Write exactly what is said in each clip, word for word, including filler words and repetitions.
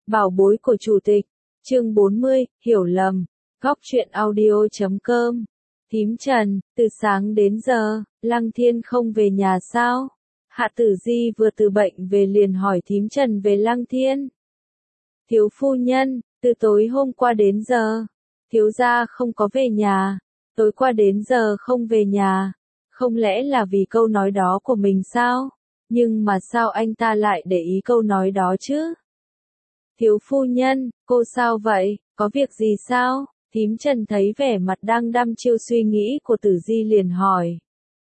Bảo bối của chủ tịch. Chương bốn mươi, hiểu lầm. Góc truyện audio.com. Thím Trần, từ sáng đến giờ, Lăng Thiên không về nhà sao? Hạ Tử Di vừa từ bệnh về liền hỏi thím Trần về Lăng Thiên. Thiếu phu nhân, từ tối hôm qua đến giờ, thiếu gia không có về nhà. Tối qua đến giờ không về nhà. Không lẽ là vì câu nói đó của mình sao? Nhưng mà sao anh ta lại để ý câu nói đó chứ? Thiếu phu nhân, cô sao vậy, có việc gì sao? Thím Trần thấy vẻ mặt đang đăm chiêu suy nghĩ của Tử Di liền hỏi.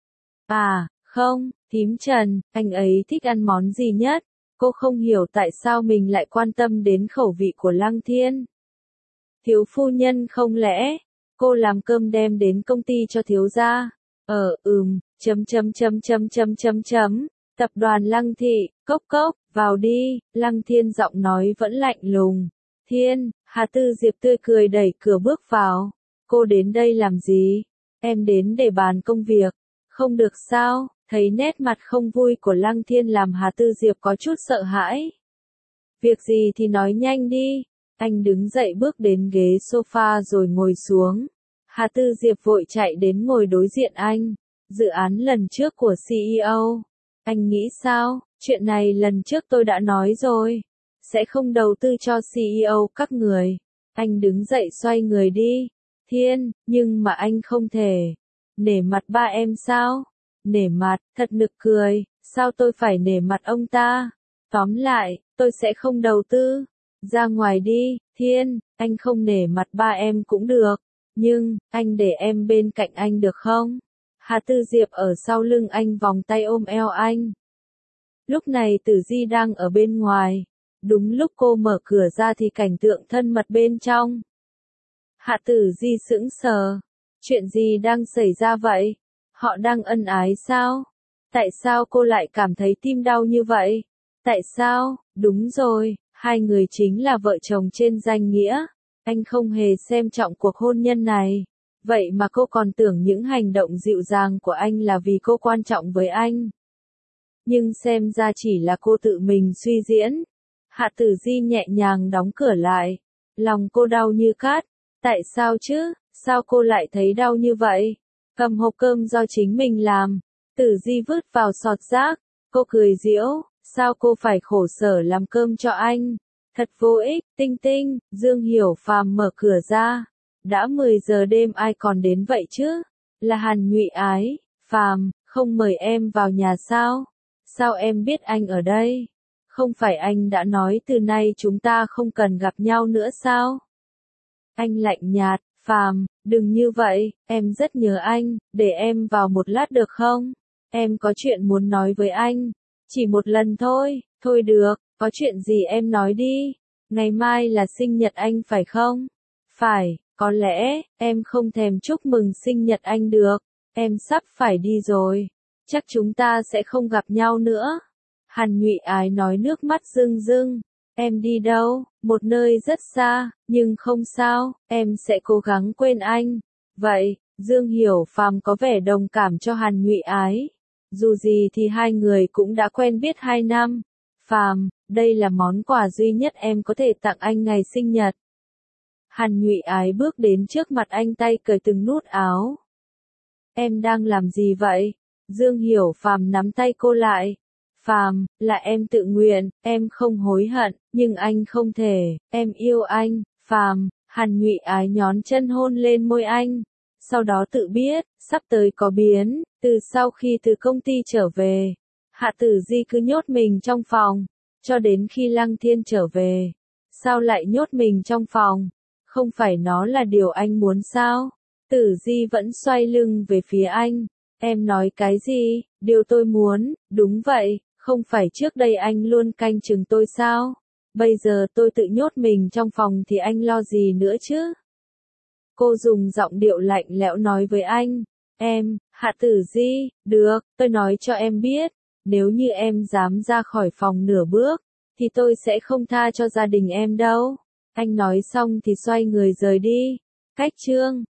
À, không, thím Trần, anh ấy thích ăn món gì nhất? Cô không hiểu tại sao mình lại quan tâm đến khẩu vị của Lăng Thiên. Thiếu phu nhân không lẽ, cô làm cơm đem đến công ty cho thiếu gia? Ờ, ừm, chấm chấm chấm chấm chấm chấm chấm. Tập đoàn Lăng Thị, cốc cốc, vào đi, Lăng Thiên giọng nói vẫn lạnh lùng. Thiên, Hà Tư Diệp tươi cười đẩy cửa bước vào. Cô đến đây làm gì? Em đến để bàn công việc. Không được sao? Thấy nét mặt không vui của Lăng Thiên làm Hà Tư Diệp có chút sợ hãi. Việc gì thì nói nhanh đi. Anh đứng dậy bước đến ghế sofa rồi ngồi xuống. Hà Tư Diệp vội chạy đến ngồi đối diện anh. Dự án lần trước của xê e ô. Anh nghĩ sao? Chuyện này lần trước tôi đã nói rồi. Sẽ không đầu tư cho xê e ô các người. Anh đứng dậy xoay người đi. Thiên, nhưng mà anh không thể. Nể mặt ba em sao? Nể mặt, thật nực cười. Sao tôi phải nể mặt ông ta? Tóm lại, tôi sẽ không đầu tư. Ra ngoài đi, Thiên, anh không nể mặt ba em cũng được. Nhưng, anh để em bên cạnh anh được không? Hà Tư Diệp ở sau lưng anh vòng tay ôm eo anh. Lúc này Tử Di đang ở bên ngoài. Đúng lúc cô mở cửa ra thì cảnh tượng thân mật bên trong. Hạ Tử Di sững sờ. Chuyện gì đang xảy ra vậy? Họ đang ân ái sao? Tại sao cô lại cảm thấy tim đau như vậy? Tại sao? Đúng rồi, hai người chính là vợ chồng trên danh nghĩa. Anh không hề xem trọng cuộc hôn nhân này. Vậy mà cô còn tưởng những hành động dịu dàng của anh là vì cô quan trọng với anh. Nhưng xem ra chỉ là cô tự mình suy diễn. Hạ Tử Di nhẹ nhàng đóng cửa lại. Lòng cô đau như cát. Tại sao chứ? Sao cô lại thấy đau như vậy? Cầm hộp cơm do chính mình làm. Tử Di vứt vào sọt rác. Cô cười giễu. Sao cô phải khổ sở làm cơm cho anh? Thật vô ích. Tinh Tinh, Dương Hiểu Phàm mở cửa ra. Đã mười giờ đêm ai còn đến vậy chứ? Là Hàn Nhụy Ái. Phàm, không mời em vào nhà sao? Sao em biết anh ở đây? Không phải anh đã nói từ nay chúng ta không cần gặp nhau nữa sao? Anh lạnh nhạt. Phàm, đừng như vậy, em rất nhớ anh, để em vào một lát được không? Em có chuyện muốn nói với anh. Chỉ một lần thôi. Thôi được, có chuyện gì em nói đi. Ngày mai là sinh nhật anh phải không? Phải, có lẽ, em không thèm chúc mừng sinh nhật anh được. Em sắp phải đi rồi. Chắc chúng ta sẽ không gặp nhau nữa. Hàn Nhụy Ái nói nước mắt rưng rưng. Em đi đâu? Một nơi rất xa, nhưng không sao, em sẽ cố gắng quên anh. Vậy, Dương Hiểu Phàm có vẻ đồng cảm cho Hàn Nhụy Ái. Dù gì thì hai người cũng đã quen biết hai năm. Phàm, đây là món quà duy nhất em có thể tặng anh ngày sinh nhật. Hàn Nhụy Ái bước đến trước mặt anh tay cởi từng nút áo. Em đang làm gì vậy? Dương Hiểu Phàm nắm tay cô lại. Phàm, là em tự nguyện, em không hối hận, nhưng anh không thể, em yêu anh. Phàm, Hàn Nhụy Ái nhón chân hôn lên môi anh. Sau đó tự biết, sắp tới có biến, từ sau khi từ công ty trở về. Hạ Tử Di cứ nhốt mình trong phòng, cho đến khi Lăng Thiên trở về. Sao lại nhốt mình trong phòng? Không phải nó là điều anh muốn sao? Tử Di vẫn xoay lưng về phía anh. Em nói cái gì? Điều tôi muốn, đúng vậy, không phải trước đây anh luôn canh chừng tôi sao? Bây giờ tôi tự nhốt mình trong phòng thì anh lo gì nữa chứ? Cô dùng giọng điệu lạnh lẽo nói với anh. Em, Hạ Tử Di, được, tôi nói cho em biết, nếu như em dám ra khỏi phòng nửa bước, thì tôi sẽ không tha cho gia đình em đâu. Anh nói xong thì xoay người rời đi. Cách chương